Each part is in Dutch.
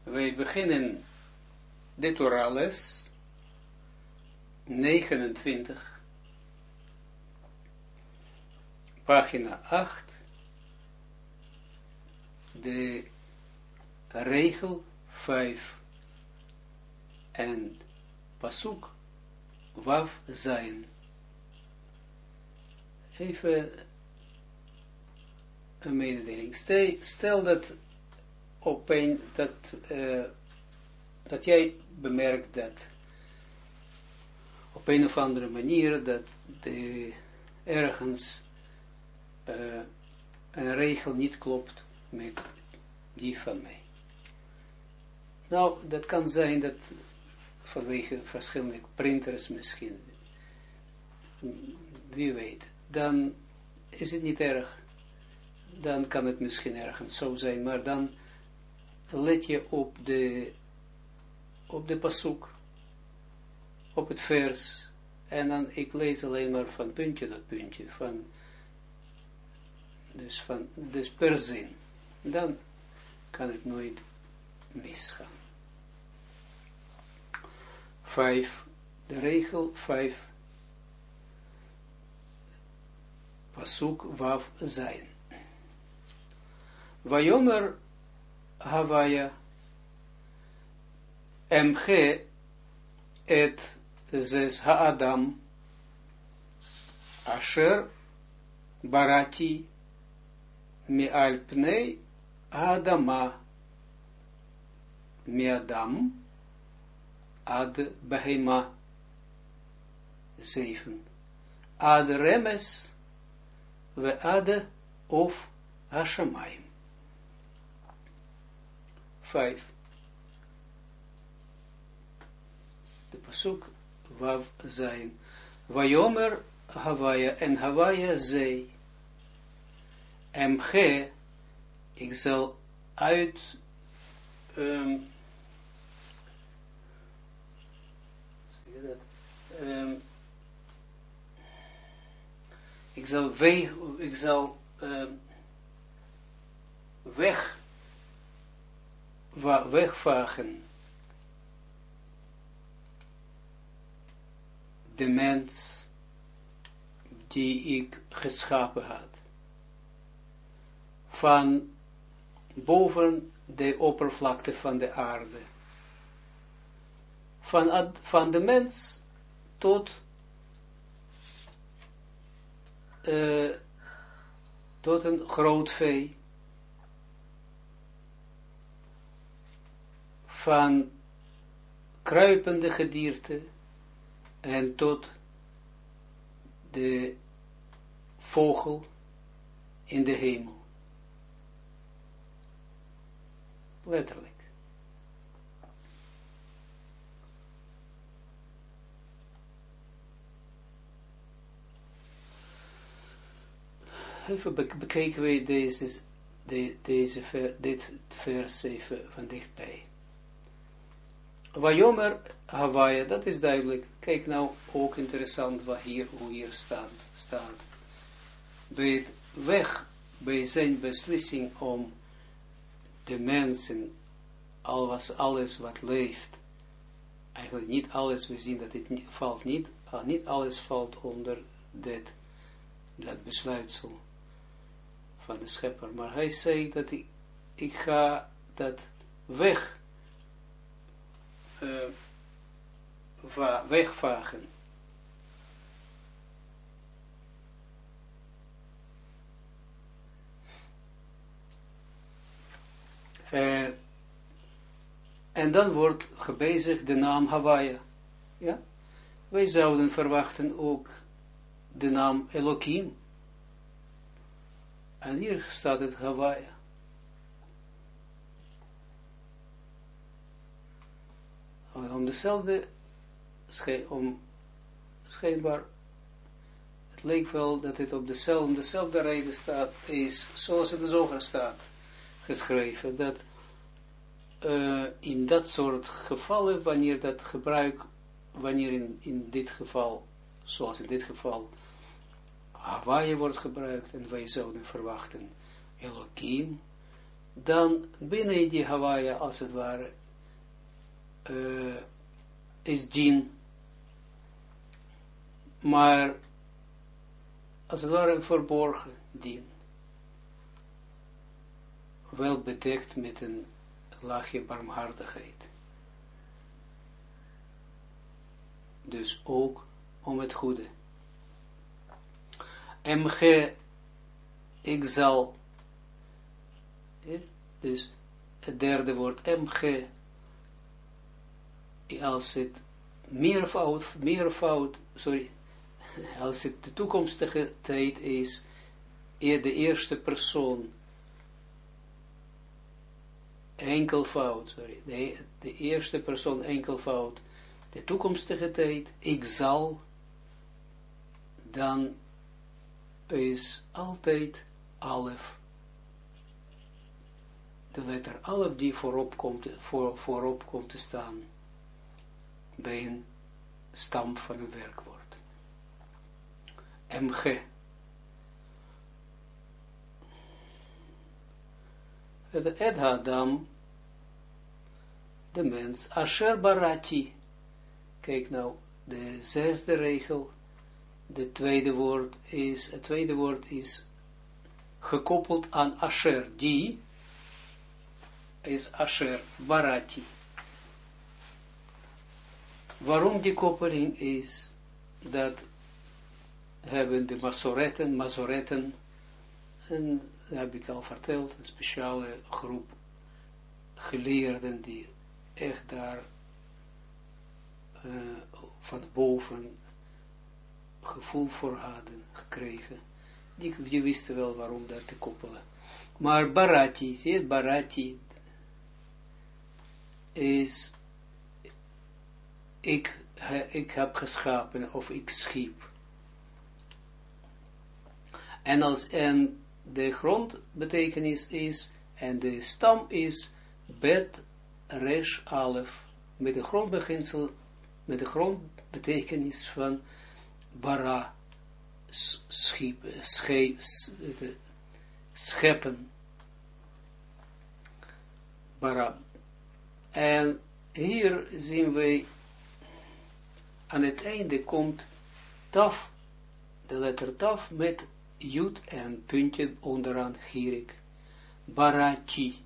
Wij beginnen de Torah-les 29, pagina 8, de regel 5 en pasuk Wav Zayin. Even een mededeling. Stel dat dat jij bemerkt dat op een of andere manier dat ergens een regel niet klopt met die van mij. Nou, dat kan zijn dat vanwege verschillende printers misschien, wie weet, dan is het niet erg, dan kan het misschien ergens zo zijn, maar dan let je op de pasuk, op het vers, en dan ik lees alleen maar van puntje tot puntje, dus per zin, dan kan het nooit misgaan. 5, de regel 5, pasuk Wav Zayin. Vayomer Havaya Emche et zes Haadam Asher Barati Mi'al Pnei Haadama Mi'adam Ad Behema 7 Ad Remes We Ad of Hashamayim 5. De pasuk Wav Zayin. Vayomer Havaya en Havaya zei. Emche, ik zal uit ik zal wegvagen de mens die ik geschapen had van boven de oppervlakte van de aarde, van de mens tot een groot vee, van kruipende gedierte en tot de vogel in de hemel. Letterlijk. Even bekijken we dit vers even van dichtbij. Vayomer Havaya, dat is duidelijk. Kijk nou, ook interessant hoe hier staat. Bij zijn beslissing om de mensen, alles wat leeft, eigenlijk niet alles, we zien dat het niet alles valt onder dat besluitsel van de schepper, maar hij zei dat ik ga dat wegvagen. En dan wordt gebezigd de naam Havaya. Ja? Wij zouden verwachten ook de naam Elohim. En hier staat het Havaya. Om dezelfde, schijnbaar, het leek wel dat het op dezelfde reden staat, is zoals het dus over staat geschreven, dat in dat soort gevallen, wanneer in dit geval, zoals in dit geval, Havaya wordt gebruikt, en wij zouden verwachten Elohim, dan binnen die Hawaii, als het ware, is dien, maar als het ware een verborgen dien, wel bedekt met een laagje barmhartigheid. Dus ook om het goede. MG, ik zal, dus het derde woord, MG, als het meervoud, als het de toekomstige tijd is, de eerste persoon, enkelvoud, de eerste persoon enkelvoud, de toekomstige tijd, ik zal, dan is altijd alef, de letter alef die voorop komt te staan, bij een stam van een werkwoord. MG. Het Adam, de mens, Asher Barati. Kijk nou, de zesde regel, het tweede woord is gekoppeld aan Asher, die is Asher Barati. Waarom die koppeling is, dat hebben de Masoretten, en dat heb ik al verteld, een speciale groep geleerden die echt daar van boven gevoel voor hadden gekregen. Die wisten wel waarom dat te koppelen. Maar Barati, zie je, Barati is ik heb geschapen of ik schiep. En de grondbetekenis is, en de stam is bet resh alef, met de grondbeginsel, met de grondbetekenis van bara, scheppen, bara. En hier zien wij, aan het einde komt taf, de letter taf, met jut en puntje onderaan girik. Barati.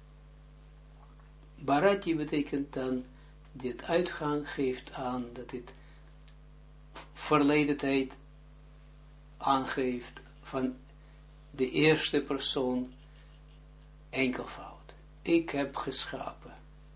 Barati betekent dan, dit uitgang geeft aan, dat dit verleden tijd aangeeft van de eerste persoon enkelvoud. Ik heb geschapen.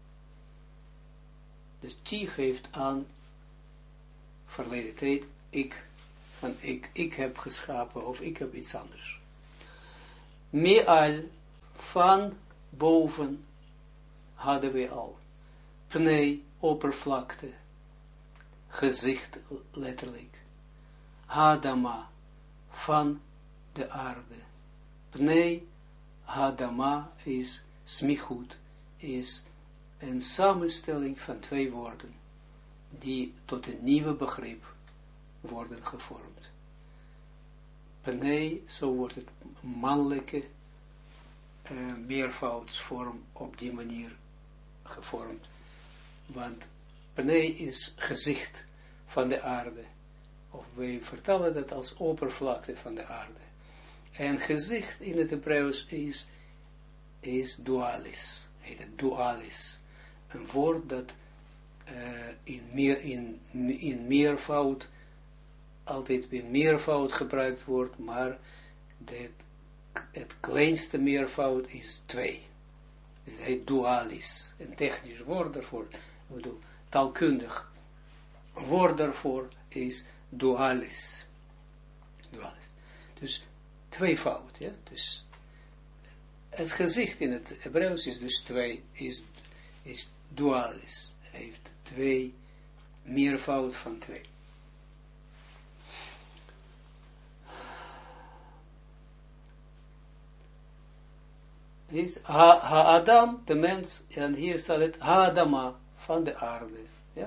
Dus die geeft aan verleden tijd, ik heb geschapen, of ik heb iets anders. Me'al, van boven, hadden we al. Pnei, oppervlakte, gezicht, letterlijk. Hadama, van de aarde. Pnei, hadama, is smichut, is een samenstelling van twee woorden, die tot een nieuwe begrip worden gevormd. Pnei, zo wordt het mannelijke meervoudsvorm op die manier gevormd. Want Pnei is gezicht van de aarde. Of wij vertellen dat als oppervlakte van de aarde. En gezicht in het Hebreeuws is dualis. Heet het dualis. Een woord dat in meervoud, altijd in meervoud gebruikt wordt, maar het kleinste meervoud is 2. Dus het heet dualis. Een technisch woord daarvoor, taalkundig woord daarvoor is dualis. Dualis. Dus tweevoud, ja. Dus het gezicht in het Hebreeuws is dus is dualis. Hij heeft 2, meervoud van 2. Is ha-Adam, de mens, en hier staat het ha-Adama, van de aarde. Ja,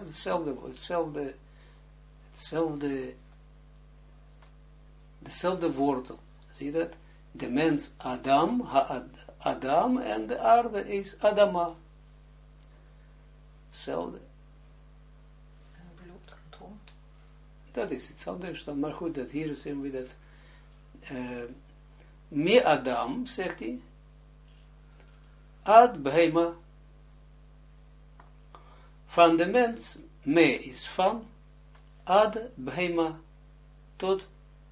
dezelfde wortel. Zie je dat? De mens Adam, Adam en de aarde is Adama. Hetzelfde. En bloed rondom. Dat is iets anders dan, maar goed, dat hier zien we dat. Me Adam, zegt hij, ad behema, van de mens, me is van, ad behema, tot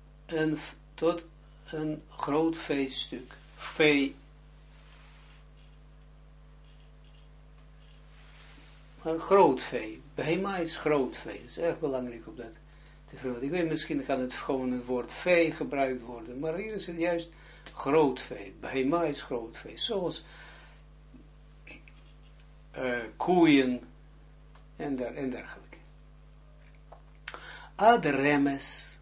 een groot veestuk, vee, een groot vee, behema is groot vee, het is erg belangrijk op dat te vermelden. Ik weet, misschien kan het gewoon het woord vee gebruikt worden, maar hier is het juist groot vee, behema is groot vee, zoals koeien en dergelijke. Ad remes,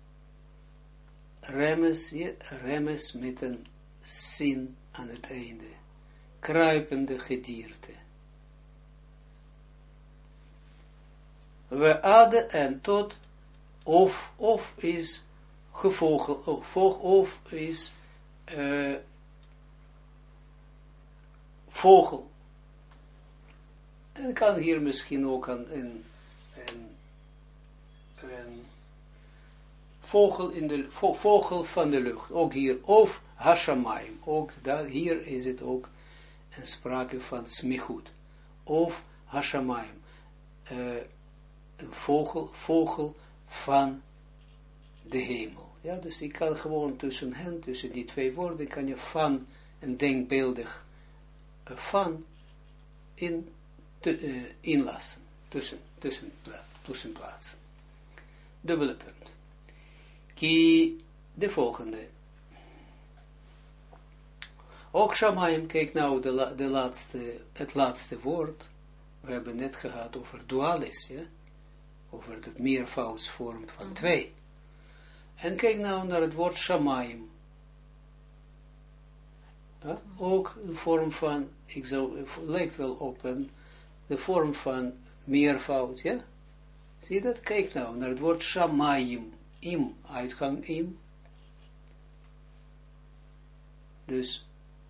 remes met een zin aan het einde, kruipende gedierte. We adden en tot, of is gevogel, of is vogel. En kan hier misschien ook een vogel, vogel van de lucht, ook hier, of hashamayim, ook hier is het ook een sprake van smichut, of hashamayim, een vogel van de hemel. Ja, dus ik kan gewoon tussen die twee woorden, kan je van, een denkbeeldig van, inlassen, tussen plaatsen. Dubbele punt. De volgende. Ook Shamayim, kijk nou het laatste woord. We hebben net gehad over dualis, ja? Over het meervoudsvorm van 2. En kijk nou naar het woord Shamayim. Ja? Ook een vorm van, lijkt wel op de vorm van meervoud, ja? Zie je dat? Kijk nou naar het woord Shamayim. Im, uitgang im. Dus,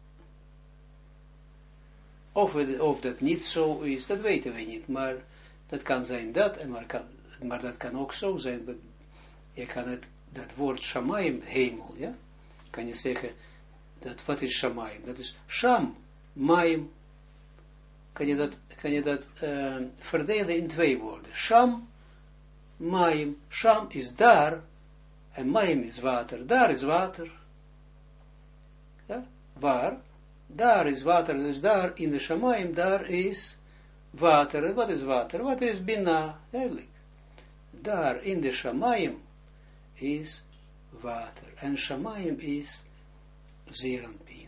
of dat niet zo is, dat weten we niet, maar dat kan zijn dat, maar dat kan ook zo zijn, je kan dat woord Shamayim, hemel, ja, kan je zeggen, wat is Shamayim? Dat is Sham, Mayim, kan je dat verdelen in 2 woorden, Sham, Mayim, Sham is daar, en Mayim is water, daar is water, ja, waar, daar is water, dus daar in de Shamayim, daar is water. Wat is water? Wat is Bina? Duidelijk. Daar in de Shamayim is water. En Shamayim is Zeranpien.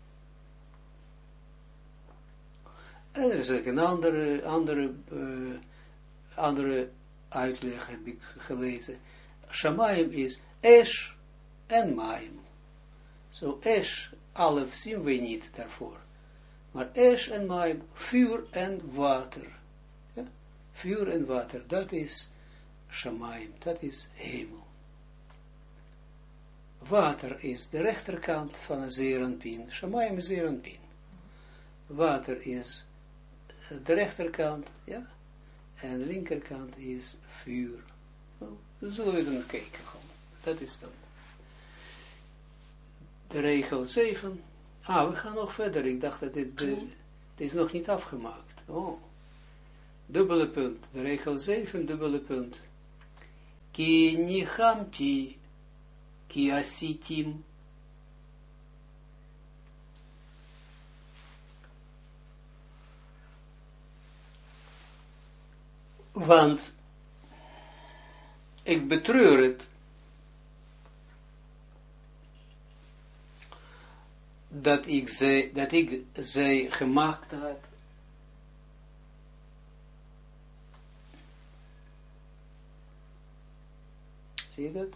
En er is ook een andere uitleg heb ik gelezen. Shamayim is Esh en Mayim. Zo Esh, alef zien we niet daarvoor. Maar Esh en Mayim, vuur en water. Ja? Vuur en water, dat is Shamayim, dat is hemel. Water is de rechterkant van een Zeranpien. Shamayim is Zeranpien. Water is de rechterkant, ja. En de linkerkant is vuur. Nou, zullen we dan kijken. Dat is dan. De regel 7. We gaan nog verder. Ik dacht dat dit is nog niet afgemaakt. Oh. Dubbele punt. De regel 7, dubbele punt. Ki nichamti, ki asitim. Want ik betreur het dat ik zij gemaakt had. Zie je dat?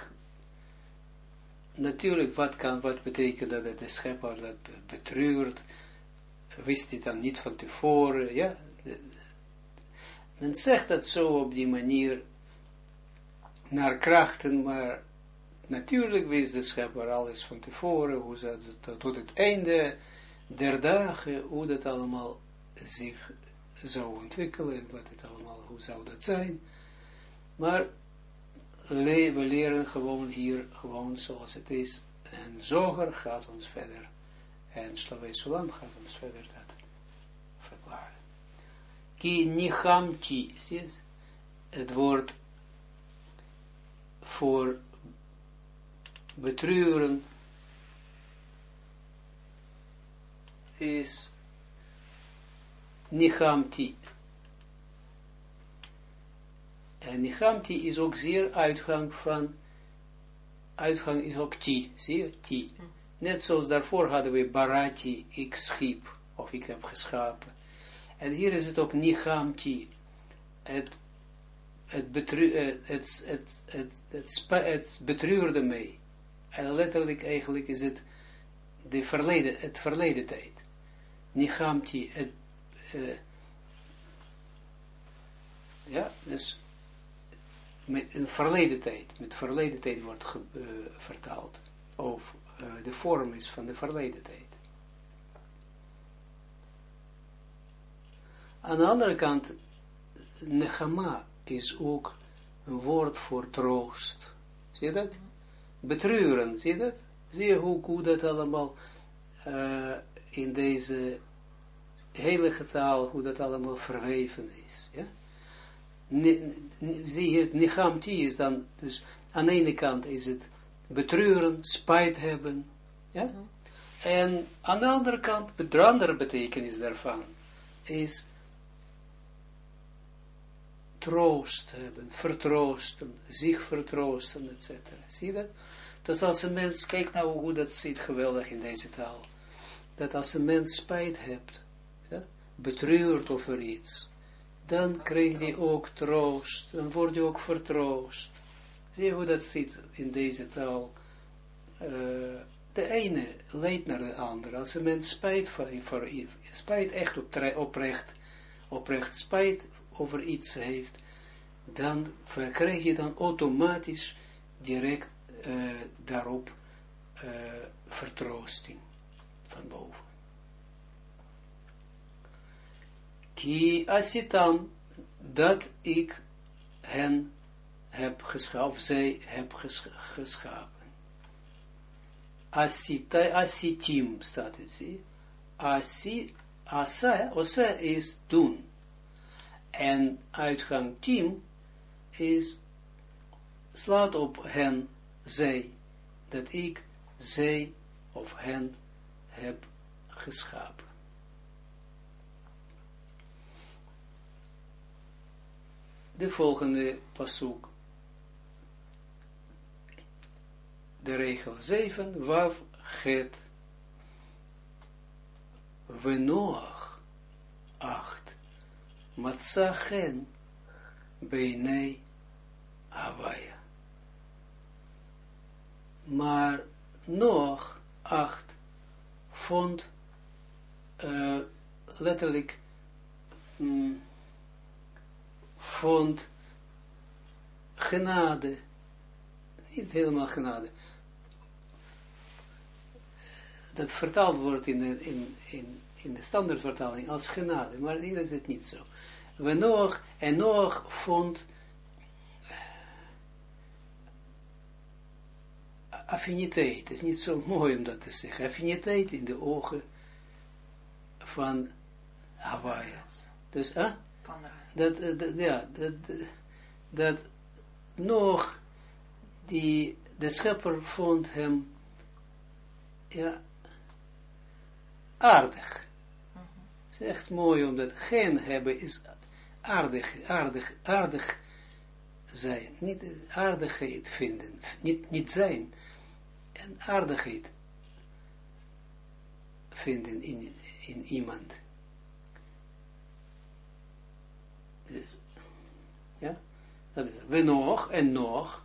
Natuurlijk, wat betekent dat de schepper dat betreurt? Wist hij dan niet van tevoren? Ja? Men zegt dat zo op die manier naar krachten, maar natuurlijk wist de schepper alles van tevoren, hoe ze tot het einde der dagen, hoe dat allemaal zich zou ontwikkelen, wat het allemaal, hoe zou dat zijn. Maar we leren gewoon hier, gewoon zoals het is. En Zoger gaat ons verder. En Slavei Sulam gaat ons verder dat verklaren. Ki nichamti, zie je? Het woord voor betreuren is nichamti. En nichamti is ook zeer uitgang is ook ti, zie je, ti. Net zoals daarvoor hadden we barati, ik schiep, of ik heb geschapen. En hier is het ook nichamti, het betreurde mij. En letterlijk eigenlijk is het het verleden tijd. Nichamti, ja, dus met een verleden tijd, met verleden tijd wordt vertaald, of de vorm is van de verleden tijd. Aan de andere kant, nechama is ook een woord voor troost. Zie je dat? Betreuren, zie je dat? Zie je hoe dat allemaal in deze heilige taal, hoe dat allemaal verweven is. Ja? Zie je, nichamti is dan, dus aan de ene kant is het betreuren, spijt hebben, ja? En aan de andere kant, de andere betekenis daarvan, is troost hebben, vertroosten, zich vertroosten, etc. Zie je dat? Dus als een mens, kijk nou hoe dat zit geweldig in deze taal, dat als een mens spijt hebt, ja, betreurt over iets, dan krijgt hij ook troost, dan wordt hij ook vertroost. Zie je hoe dat zit in deze taal? De ene leidt naar de andere. Als een mens spijt spijt echt oprecht spijt over iets heeft, dan krijg je dan automatisch direct daarop vertroosting van boven. Ki asitam, dat ik hen heb geschapen, of zij heb geschapen. Asitim staat het, zie. Asa is doen. En uitgang tim is, slaat op hen, zij, dat ik zij of hen heb geschapen. De volgende pasuk, de regel 7, wav het, Venoach 8, Matzachen beinei Hawaia. Maar nog 8 vond letterlijk vond genade, niet helemaal genade, dat vertaald wordt in de standaardvertaling als genade, maar hier is het niet zo. En nog vond affiniteit, het is niet zo mooi om dat te zeggen, affiniteit in de ogen van Hawaia. Dus, dat nog de schepper vond hem aardig. Het is echt mooi, omdat geen hebben is aardig zijn. Niet aardigheid vinden, niet zijn. En aardigheid vinden in iemand. Dus, ja, dat is het. We nog, en nog.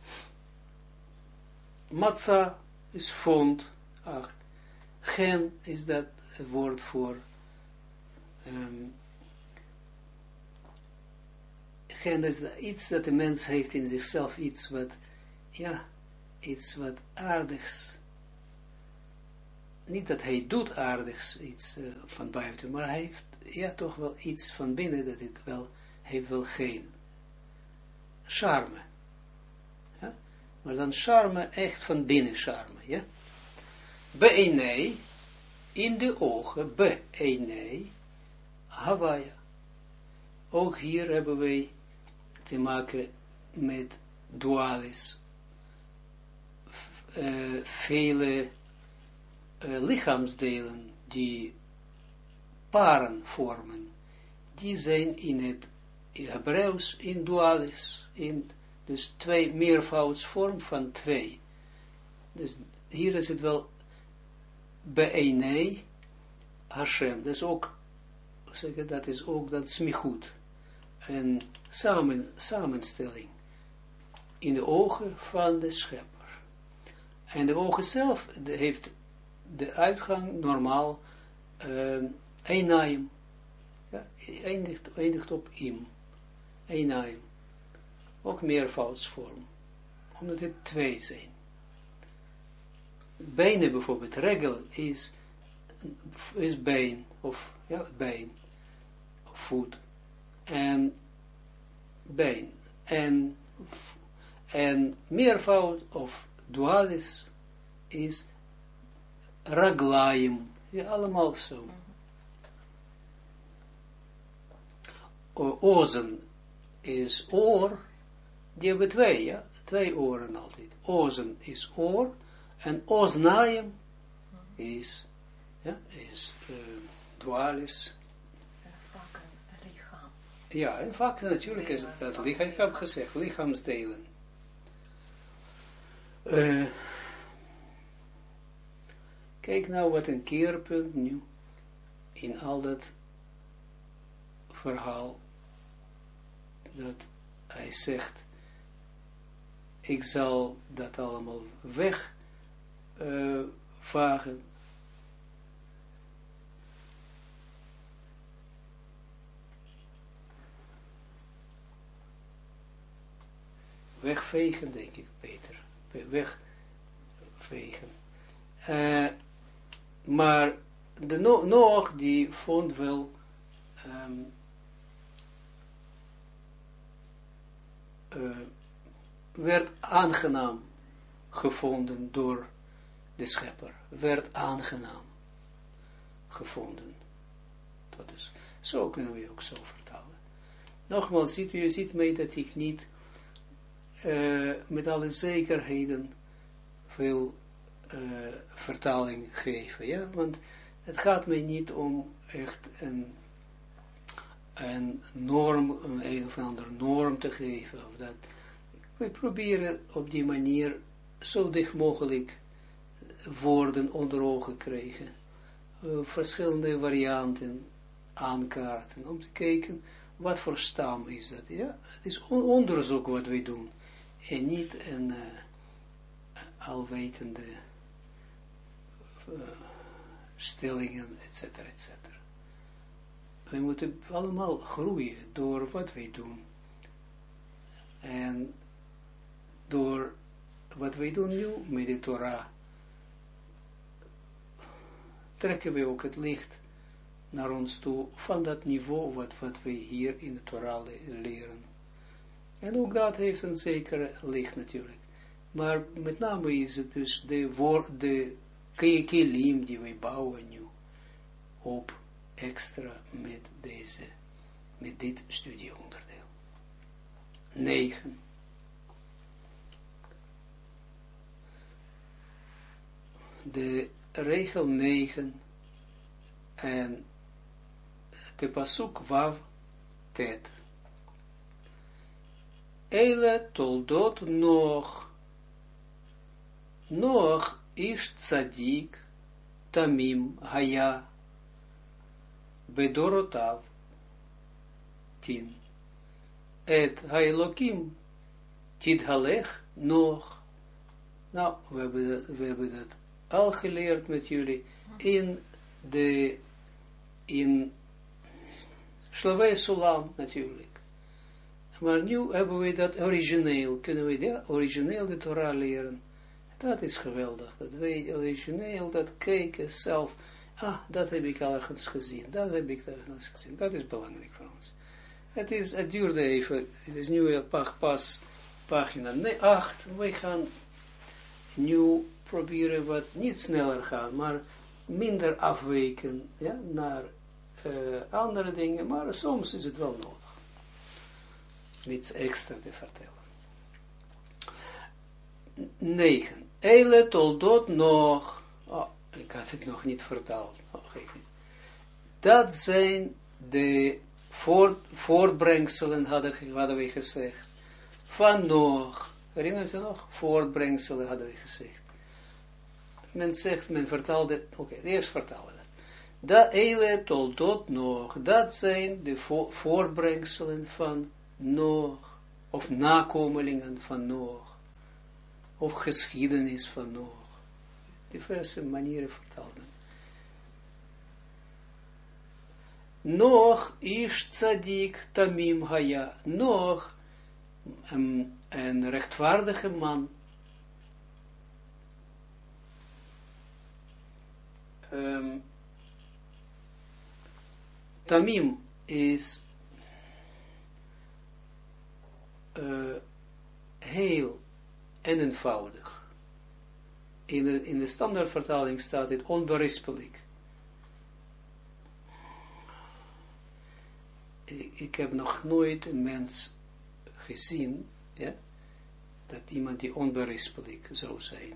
Matza is vond, 8. Gen is dat woord voor gen is iets dat de mens heeft in zichzelf, iets wat aardigs. niet dat hij doet aardigs iets van buiten, maar hij heeft ja toch wel iets van binnen dat het wel, heeft wel geen charme. Ja? Maar dan charme echt van binnen charme, ja. Be'enei, in de ogen, be'enei, Hawaii. Ook hier hebben wij te maken met dualis. Vele lichaamsdelen die paren vormen, die zijn in het Hebreeuws in dualis, dus twee meervoudsvorm van twee. Dus hier is het wel be'enei Hashem, dat is ook dat smichut, een samenstelling in de ogen van de schepper. En de ogen zelf heeft de uitgang normaal einaim, ja, eindigt op im, einaim, ook meervoudsvorm, omdat het twee zijn. Benen bijvoorbeeld, regel is been, of ja, been, of voet, en been, en meervoud of dualis is raglaim, ja, allemaal zo. Ozen is oor, die hebben twee, ja, twee oren altijd. Ozen is oor, en oznaim is, ja, is dualis. Vaak een lichaam. Ja, en vaak natuurlijk is het dat lichaam, ik heb gezegd, lichaamsdelen. Kijk nou wat een keerpunt nu in al dat verhaal, dat hij zegt, ik zal dat allemaal wegvagen. Wegvegen, denk ik, beter. Wegvegen. Maar de Noach, die vond wel werd aangenaam gevonden door de schepper. Werd aangenaam gevonden. Dat is, zo kunnen we ook zo vertalen. Nogmaals, je ziet mij dat ik niet met alle zekerheden veel vertaling geven, ja, want het gaat mij niet om echt een norm, een of andere norm te geven, of dat. We proberen op die manier zo dicht mogelijk woorden onder ogen krijgen, verschillende varianten aankaarten, om te kijken wat voor stam is dat, ja, het is onderzoek wat wij doen, en niet een alwetende stellingen, etc. etc. We moeten allemaal groeien door wat wij doen. En door wat wij doen nu met de Torah, trekken we ook het licht naar ons toe van dat niveau wat wij hier in de Torah leren. En ook dat heeft een zekere licht natuurlijk. Maar met name is het dus de kelim die wij bouwen nu op extra met dit studieonderdeel. 9. De regel 9 en de pasuk wav tet. Eile toldot Noach ish tzadik tamim haya bedorotav 10. Et hailokim tidhalech Noach. Nou, we hebben dat al geleerd met jullie in Shlavei Sulam natuurlijk. Maar nu hebben we dat origineel, kunnen we origineel de Torah leren. Dat is geweldig, dat relationeel, dat kijken zelf, dat heb ik ergens gezien, dat heb ik ergens gezien, dat is belangrijk voor ons. Het duurde even, het is nu pas pagina 8, wij gaan nu proberen wat niet sneller gaan, maar minder afwijken, ja, naar andere dingen, maar soms is het wel nodig, iets extra te vertellen. 9. Eile toldot nog, ik had het nog niet vertaald, dat zijn de voortbrengselen, hadden we gezegd, van nog, herinnert u nog? Voortbrengselen hadden we gezegd. Men vertaalde, eerst vertalen we dat. Dat eile toldot nog, dat zijn de voortbrengselen van nog, of nakomelingen van nog, of geschiedenis van nog. Diverse manieren vertalen. Nog is tzadik tamim haya, nog een rechtvaardige man, tamim is heel en eenvoudig. In de standaardvertaling staat het onberispelijk. Ik heb nog nooit een mens gezien, ja, dat iemand die onberispelijk zou zijn.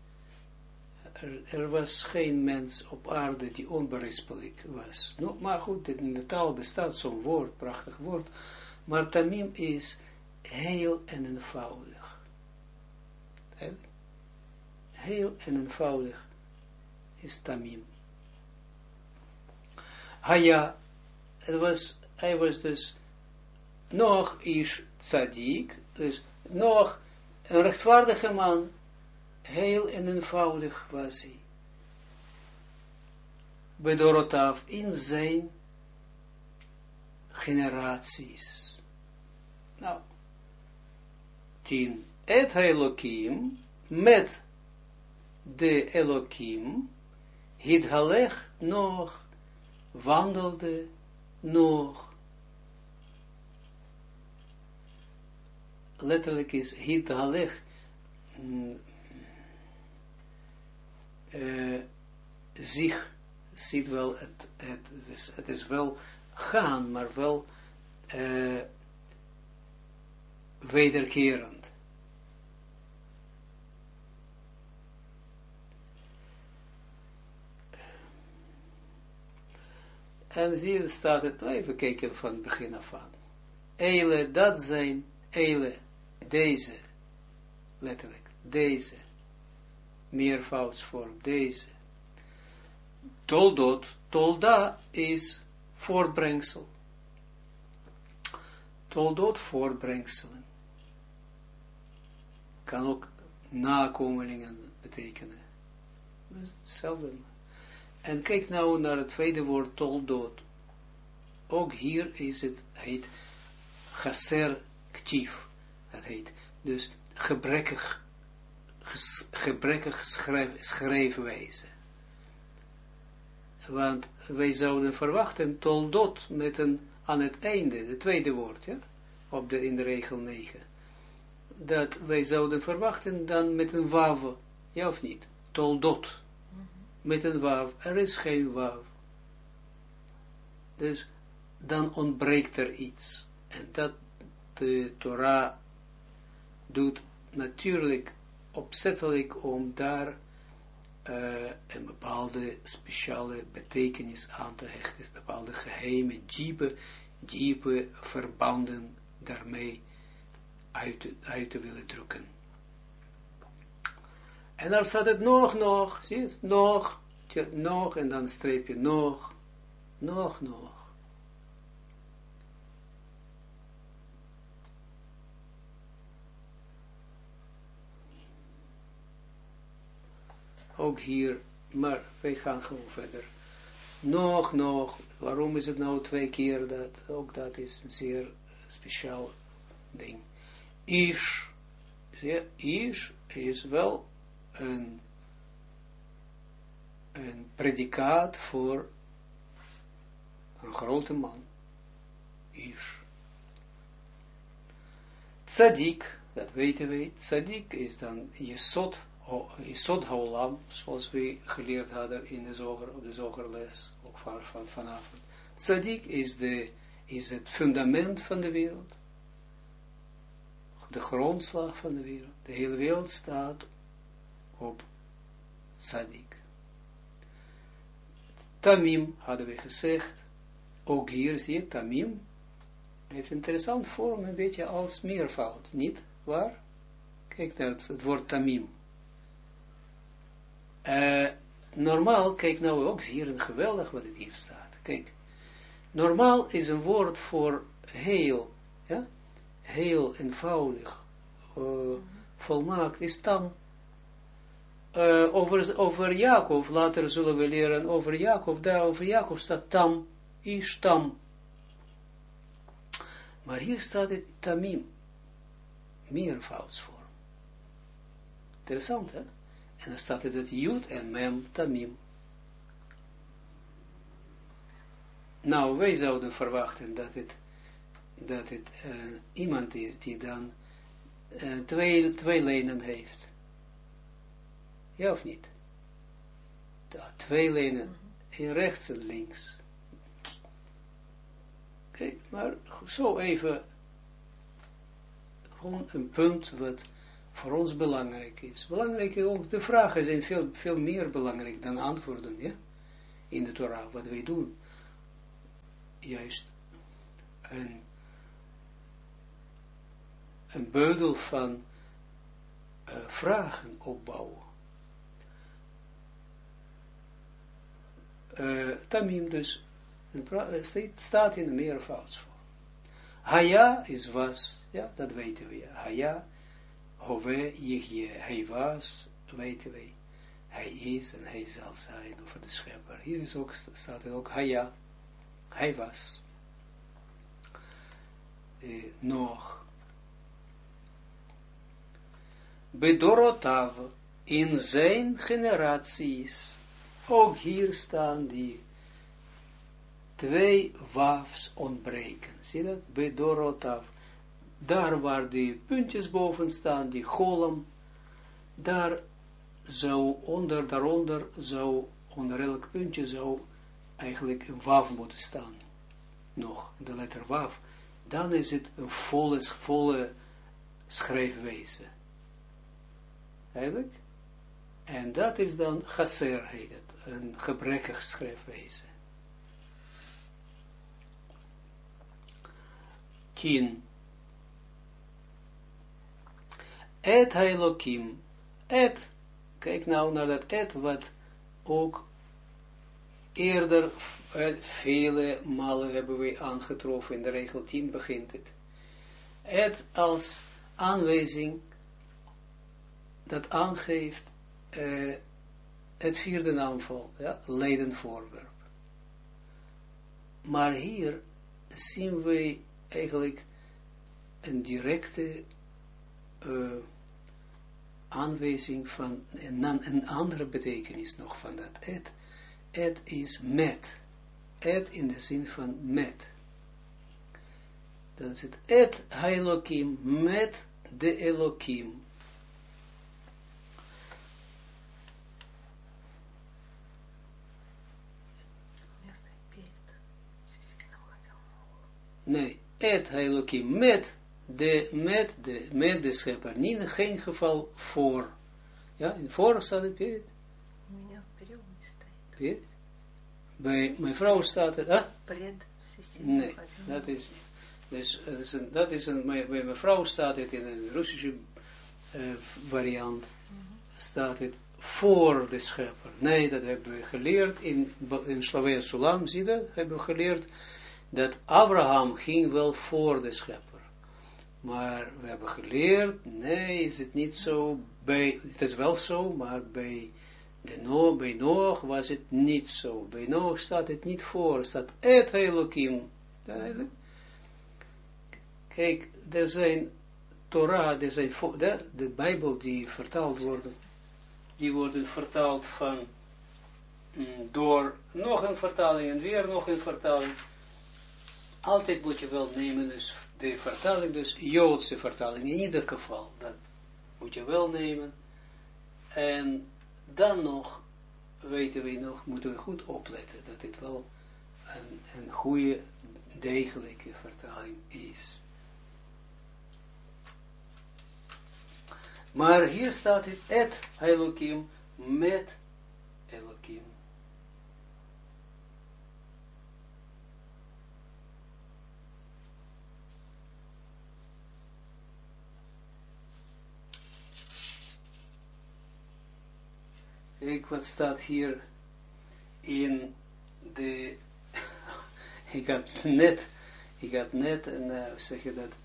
Er was geen mens op aarde die onberispelijk was. No, maar goed, in de taal bestaat zo'n woord, prachtig woord, maar tamim is heel en eenvoudig. Heel en eenvoudig is tamim. Hij was dus nog is tzaddik, dus nog een rechtvaardige man, heel en eenvoudig was hij. Bedorotav in zijn generaties. Nou, 10. Et Elohim, met de Elohim, Hidhalech nog, wandelde nog. Letterlijk is Hidhalech zich ziet wel, het is wel gaan, maar wel wederkerend. En zie staat het, even kijken van het begin af aan. Eile, dat zijn, eile, deze, letterlijk, deze, meervoudsvorm, deze. Toldot, tolda is voortbrengsel. Toldot, voortbrengselen. Kan ook nakomelingen betekenen. Hetzelfde. En kijk nou naar het tweede woord toldoot. Ook hier is het, heet chaser ktief. Dat heet dus gebrekkig schrijfwijze. Want wij zouden verwachten toldot met een aan het einde, het tweede woord, ja, in de regel 9. Dat wij zouden verwachten dan met een wav, ja of niet? Toldot. Met een wav. Er is geen wav. Dus dan ontbreekt er iets. En dat de Torah doet natuurlijk opzettelijk om daar een bepaalde speciale betekenis aan te hechten. Bepaalde geheime, diepe verbanden daarmee uit te willen drukken. En dan staat het nog, zie je het? Nog, en dan streep je nog. Ook hier, maar wij gaan gewoon verder. Nog, waarom is het nou 2 keer dat? Ook dat is een zeer speciaal ding. Ish is wel een predicaat voor een grote man. Ish. Tzadik, dat weten wij, tzadik is dan Yesod haolam, zoals we geleerd hadden in de zoger, op de zogerles, ook van vanavond. Tzadik is het fundament van de wereld. De grondslag van de wereld. De hele wereld staat op tzadik. Tamim, hadden we gezegd, ook hier zie je, tamim, heeft een interessant vorm, een beetje als meervoud, niet waar? Kijk naar het woord tamim. Normaal, kijk nou ook hier een geweldig wat het hier staat. Kijk, normaal is een woord voor heel, ja, heel eenvoudig, volmaakt, is tam. Over Jacob, later zullen we leren over Jacob, daar over Jacob staat tam, ish tam. Maar hier staat het tamim, meervoudsvorm. Interessant, hè? En dan staat het jud en mem tamim. Nou, wij zouden verwachten dat het iemand is die dan twee lijnen heeft. Ja of niet? Twee lijnen, in rechts en links. Kijk, maar zo even, gewoon een punt wat voor ons belangrijk is. Belangrijk ook, de vragen zijn veel meer belangrijk dan antwoorden, ja? In de Torah, wat wij doen. Juist een beugel van vragen opbouwen. Tamim dus, het staat in de meervoudsvorm. Haya is was, ja, dat weten we. Haya, hove, yehye, hij was, weten we. Hij is en hij zal zijn over de schepper. Hier is ook, staat er ook Haya, hij was. Nog. Bedorotav, in zijn generaties. Ook hier staan die twee wafs ontbreken. Zie je dat? Bedorotav. Daar waar die puntjes boven staan, die golem, daar zou daaronder zou, onder elk puntje zou eigenlijk een waf moeten staan. Nog, de letter waf. Dan is het een volle schrijfwijze. Eigenlijk? En dat is dan chaser heet het. Een gebrekkig schrijfwijze. 10. Et Elokim. Et. Kijk nou naar dat et wat ook eerder vele malen hebben we aangetroffen. In de regel 10 begint het. Et als aanwijzing dat aangeeft het vierde naamval, ja, ledenvoorwerp. Maar hier zien we eigenlijk een directe aanwijzing van een andere betekenis nog van dat et. Et is met. Et in de zin van met. Dat is het et ha-Elokim, met de Elokim. Nee, et ha-Elokim, met de schepper. Niet in geen geval voor. Ja, in voor staat het period. Period. Bij mijn vrouw staat het, nee, dat is bij mijn vrouw staat het in een Russische variant, staat het voor de schepper. Nee, dat hebben we geleerd in Slavia Sulam, zie je dat? Hebben we geleerd dat Abraham ging wel voor de schepper. Maar we hebben geleerd, nee, is het niet zo, het is wel zo, maar bij Noach was het niet zo. Bij Noach staat het niet voor, staat et ha-Elokim. Kijk, er zijn Torah, er zijn de Bijbel die vertaald wordt. die worden vertaald van, door nog een vertaling en weer nog een vertaling. Altijd moet je wel nemen, dus de vertaling, dus Joodse vertaling, in ieder geval, dat moet je wel nemen. En dan nog, moeten we goed opletten, dat dit wel een goede, degelijke vertaling is. Maar hier staat het, et Elohim, met Elohim. Kijk wat staat hier in de, ik had net een, zeg je dat,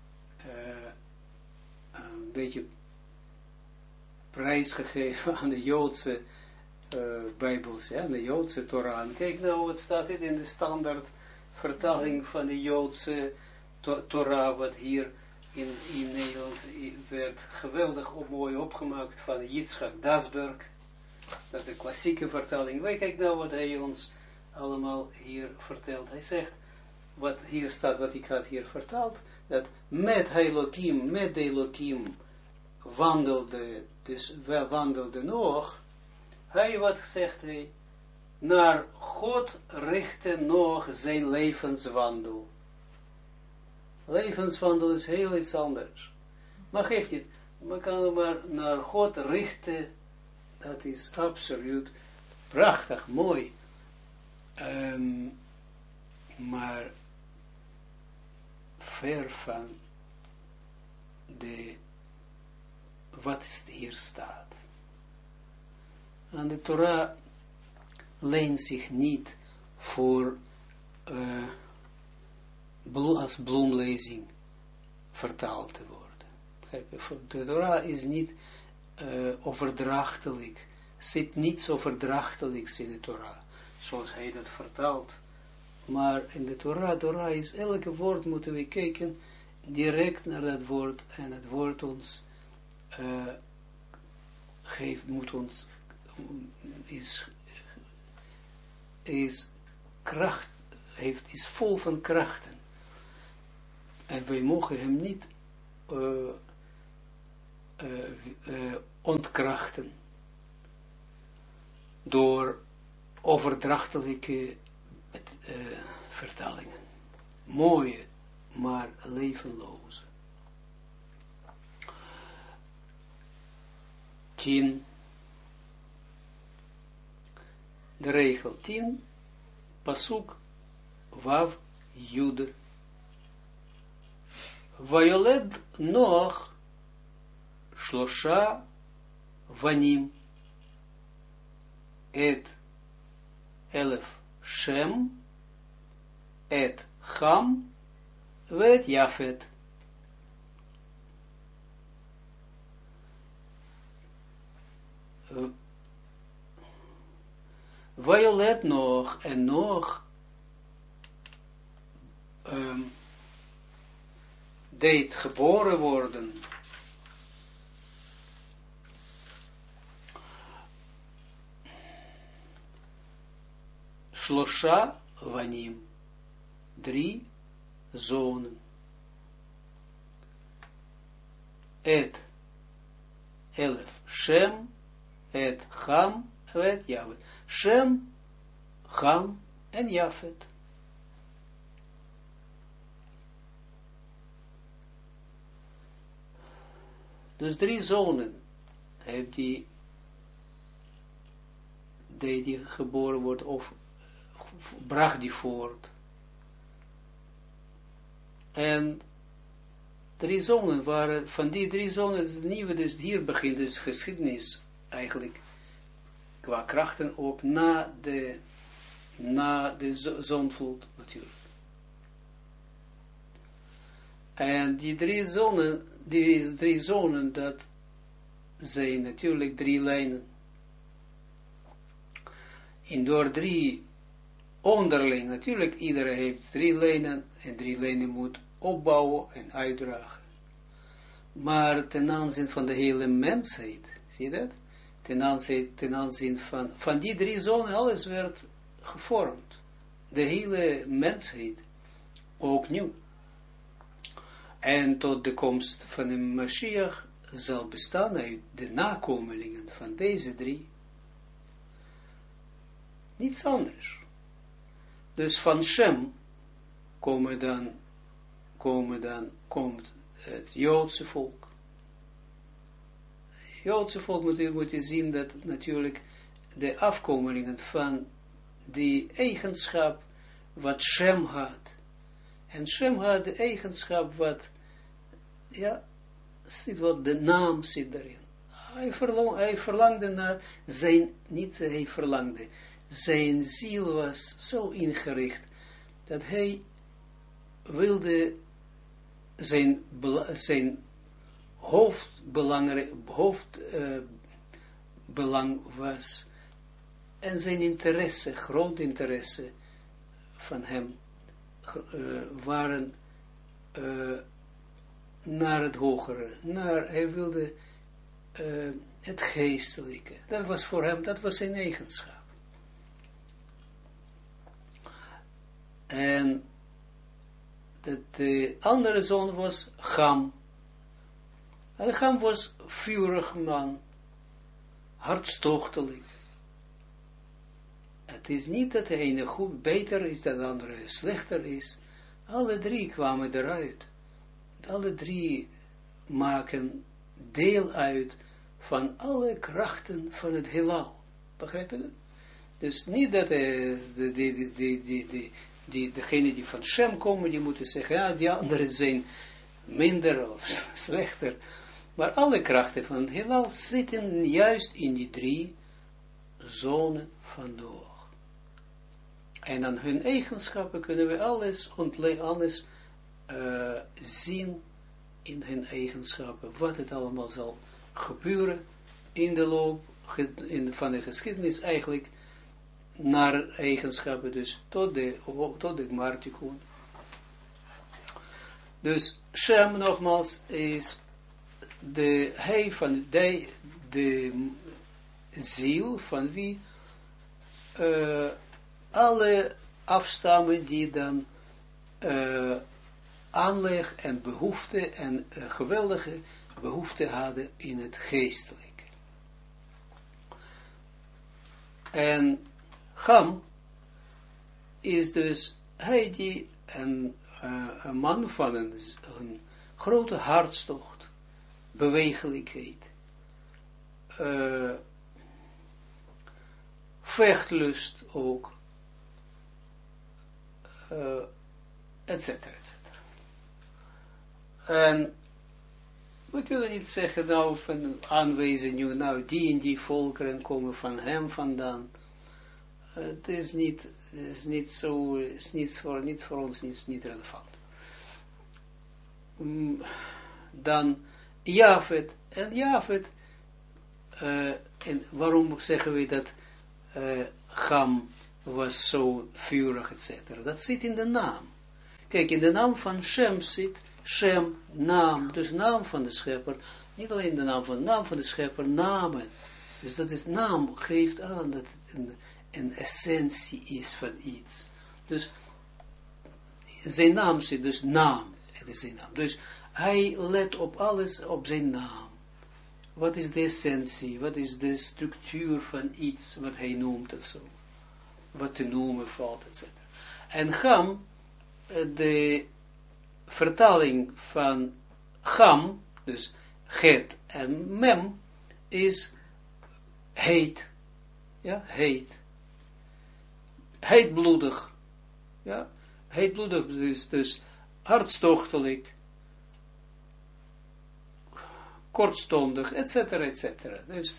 een beetje prijs gegeven aan de Joodse Bijbels, ja, de Joodse Torah. En kijk nou wat staat dit in de standaard vertaling van de Joodse Torah, wat hier in Nederland werd geweldig mooi opgemaakt van Yitzchak Dasberg. Dat is de klassieke vertaling. Wij kijken nou wat hij ons allemaal hier vertelt. Hij zegt, wat hier staat, wat ik had hier vertaald, dat met Elohim wandelde nog, hij, wat zegt hij, naar God richtte nog zijn levenswandel. Levenswandel is heel iets anders. Maar geeft niet, we kunnen maar naar God richten. Dat is absoluut prachtig, mooi. Maar ver van wat hier staat. En de Torah leent zich niet voor als bloemlezing vertaald te worden. De Torah is niet overdrachtelijk, zit niets overdrachtelijks in de Torah, zoals hij dat vertaalt. Maar in de Torah is elke woord, moeten we kijken direct naar dat woord, en het woord ons is kracht, is vol van krachten. En wij mogen hem niet ontkrachten door overdrachtelijke vertalingen. Mooie, maar levenloze. 10. De regel 10, pasuk Wav Jude. Vayoled Noach Shlosha Vanim et Elef Shem et Ham vet Jafet. Violet nog en nog deed geboren worden Shlosha Vanim, 3 zonen. Et Elef Shem et Ham et Jafet. Shem, Ham en Jafet. Dus 3 zonen heeft die geboren wordt, of bracht die voort. En 3 zonen waren, van die 3 zonen, het nieuwe, dus hier begint dus geschiedenis eigenlijk, qua krachten ook na de zondvloed natuurlijk. En die 3 zonen, dat zijn natuurlijk 3 lijnen. En door 3 onderling, natuurlijk iedereen heeft 3 lijnen, en 3 lijnen moet opbouwen en uitdragen. Maar ten aanzien van de hele mensheid, zie je dat? ten aanzien van die drie zonen, alles werd gevormd. De hele mensheid, ook nu. En tot de komst van de Mashiach zal bestaan uit de nakomelingen van deze drie. Niets anders. Dus van Shem komt het Joodse volk. Het Joodse volk moet je zien dat natuurlijk de afkomelingen van die eigenschap wat Shem had. En Shem had de eigenschap wat, ja, zit wat de naam zit daarin. Hij verlangde naar zijn, niet hij verlangde, zijn ziel was zo ingericht, dat hij wilde zijn hoofdbelang was, en zijn interesse, groot interesse van hem, waren naar het hogere, hij wilde het geestelijke. Dat was voor hem, dat was zijn eigenschap. En de andere zoon was Cham. En Cham was vurig man, hartstochtelijk. Het is niet dat de ene goed beter is, dat de andere slechter is. Alle drie kwamen eruit. Alle drie maken deel uit van alle krachten van het heelal. Begrijp je dat? Dus niet dat degenen die van Shem komen, die moeten zeggen, ja, die anderen zijn minder of slechter. Maar alle krachten van het heelal zitten juist in die drie zonen van Noach. En aan hun eigenschappen kunnen we alles zien in hun eigenschappen, wat het allemaal zal gebeuren in de loop van de geschiedenis eigenlijk, naar eigenschappen, dus tot de Gmartikun. Dus Shem nogmaals is hij van de ziel van wie alle afstammen die dan aanleg en behoefte en geweldige behoefte hadden in het geestelijke. En Cham is dus hij die een man van een grote hartstocht, bewegelijkheid, vechtlust ook, et cetera, et cetera. En we kunnen niet zeggen, nou, van aanwijzen nu, nou, die en die volkeren komen van hem vandaan. Het is niet zo, niet voor ons, niet relevant. Dan Jafet, en Jafet, en waarom zeggen we dat Cham was zo vurig, etc. Dat zit in de naam. Kijk, in de naam van Shem zit Shem, naam, dus naam van de schepper, niet alleen de naam van de schepper, namen. Dus dat is naam, geeft aan dat het een essentie is van iets. Dus zijn naam zit, dus naam, het is zijn naam. Dus hij let op alles op zijn naam. Wat is de essentie, wat is de structuur van iets, wat hij noemt of zo. Wat te noemen valt, etc. En Cham, de vertaling van Cham, dus het en mem, is heet. Ja, heet. Heetbloedig. Ja, heetbloedig, dus hartstochtelijk, kortstondig, et cetera, et cetera. Dus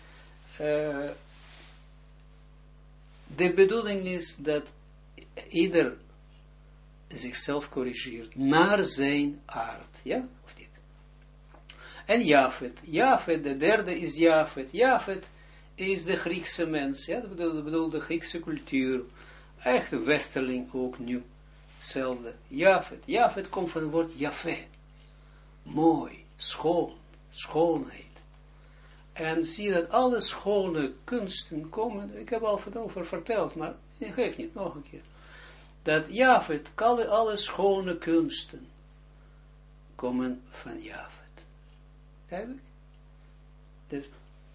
de bedoeling is dat ieder zichzelf corrigeert naar zijn aard, ja, of niet? En Jafet, de derde is Jafet. Jafet is de Griekse mens, ja, dat bedoel de Griekse cultuur, echt een westerling ook nu, hetzelfde. Jafet komt van het woord Jafé, mooi, schoon, schoonheid. En zie dat alle schone kunsten komen, ik heb al erover verteld, maar geef niet, nog een keer. Dat Jafet, alle schone kunsten, komen van Jafet. Duidelijk? Dus,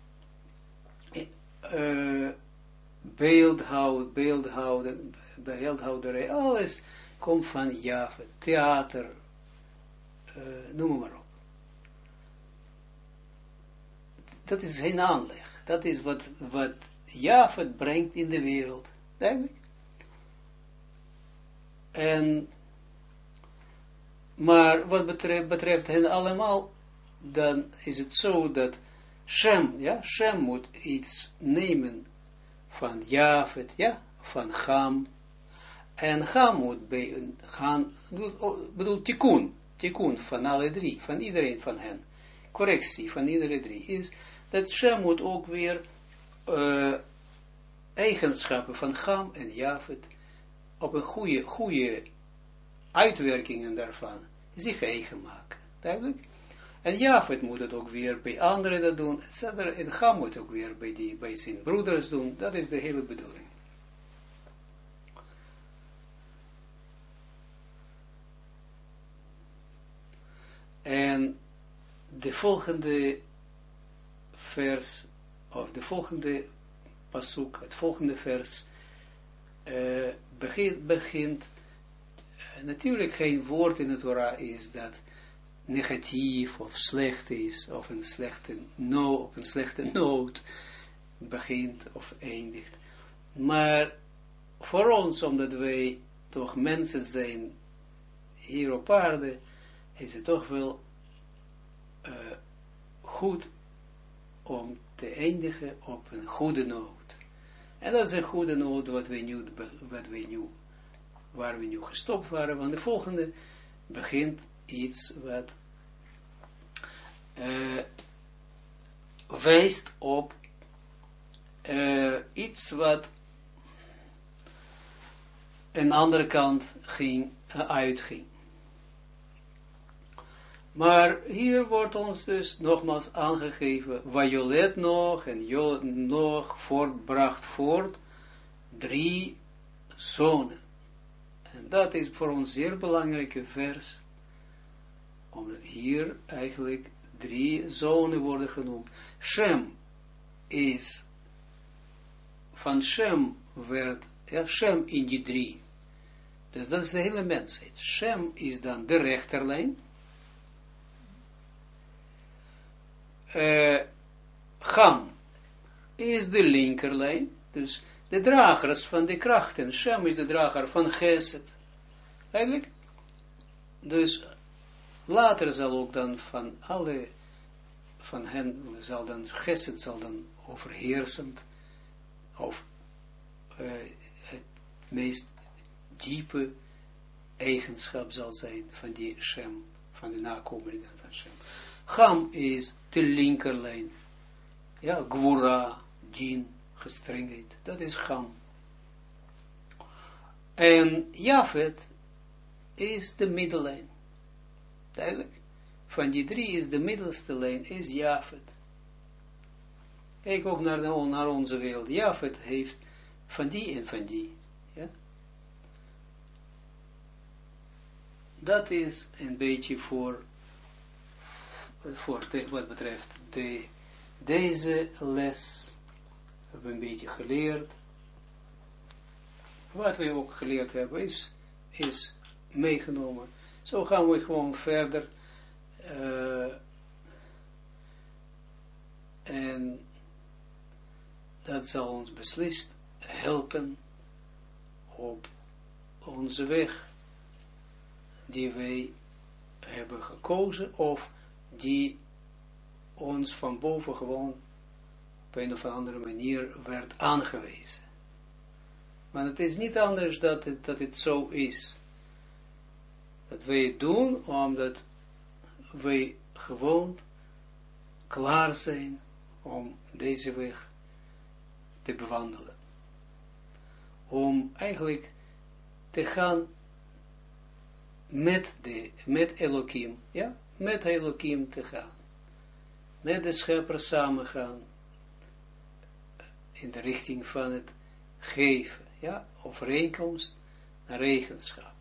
beeldhouderij, alles komt van Jafet. Theater, noem maar op. Dat is geen aanleg. Dat is wat Jafet brengt in de wereld. Duidelijk? Maar wat betreft hen allemaal, dan is het zo dat Shem moet iets nemen van Jafet, van Ham, en Ham moet bedoel tikkun van alle drie, van iedereen van hen, correctie van iedereen drie, is dat Shem moet ook weer eigenschappen van Ham en Jafet op een goede uitwerkingen daarvan zich eigen maken. Duidelijk? En Jafet moet het ook weer bij anderen dat doen, etc. En Ham moet ook weer bij zijn broeders doen. Dat is de hele bedoeling. En de volgende vers, of de volgende pasuk, het volgende vers, begint natuurlijk geen woord in de Torah is dat negatief of slecht is, of een op een slechte noot begint of eindigt. Maar voor ons, omdat wij toch mensen zijn hier op aarde, is het toch wel goed om te eindigen op een goede noot. En dat is een goede noot waar we nu gestopt waren, want de volgende begint iets wat wijst op iets wat een andere kant uitging. Maar hier wordt ons dus nogmaals aangegeven, Vajolet nog en Jolet nog bracht voort 3 zonen. En dat is voor ons zeer belangrijke vers, omdat hier eigenlijk 3 zonen worden genoemd. Shem is, van Shem werd, Shem in die 3. Dus dat is de hele mensheid. Shem is dan de rechterlijn. Ham is de linkerlijn, dus de dragers van de krachten. Shem is de drager van Geset. Eigenlijk. Dus later zal ook dan van hen zal dan Geset zal dan overheersend of het meest diepe eigenschap zal zijn van die Shem, van de nakomelingen van Shem. Ham is de linkerlijn. Ja, Gwura, Din, gestrengheid. Dat is Ham. En Jafet is de middellijn. Duidelijk. Van die 3 is de middelste lijn, is Jafet. Kijk ook naar onze wereld. Jafet heeft van die en van die. Ja? Dat is een beetje voor wat betreft deze les. Hebben we een beetje geleerd. Wat we ook geleerd hebben is meegenomen. Zo gaan we gewoon verder. En dat zal ons beslist helpen op onze weg die wij hebben gekozen of die ons van boven gewoon op een of andere manier werd aangewezen. Maar het is niet anders dat het zo is. Dat wij het doen omdat wij gewoon klaar zijn om deze weg te bewandelen. Om eigenlijk te gaan met Elohim, ja, met Elohim te gaan. met de schepper samengaan, in de richting van het geven, ja, overeenkomst naar eigenschap.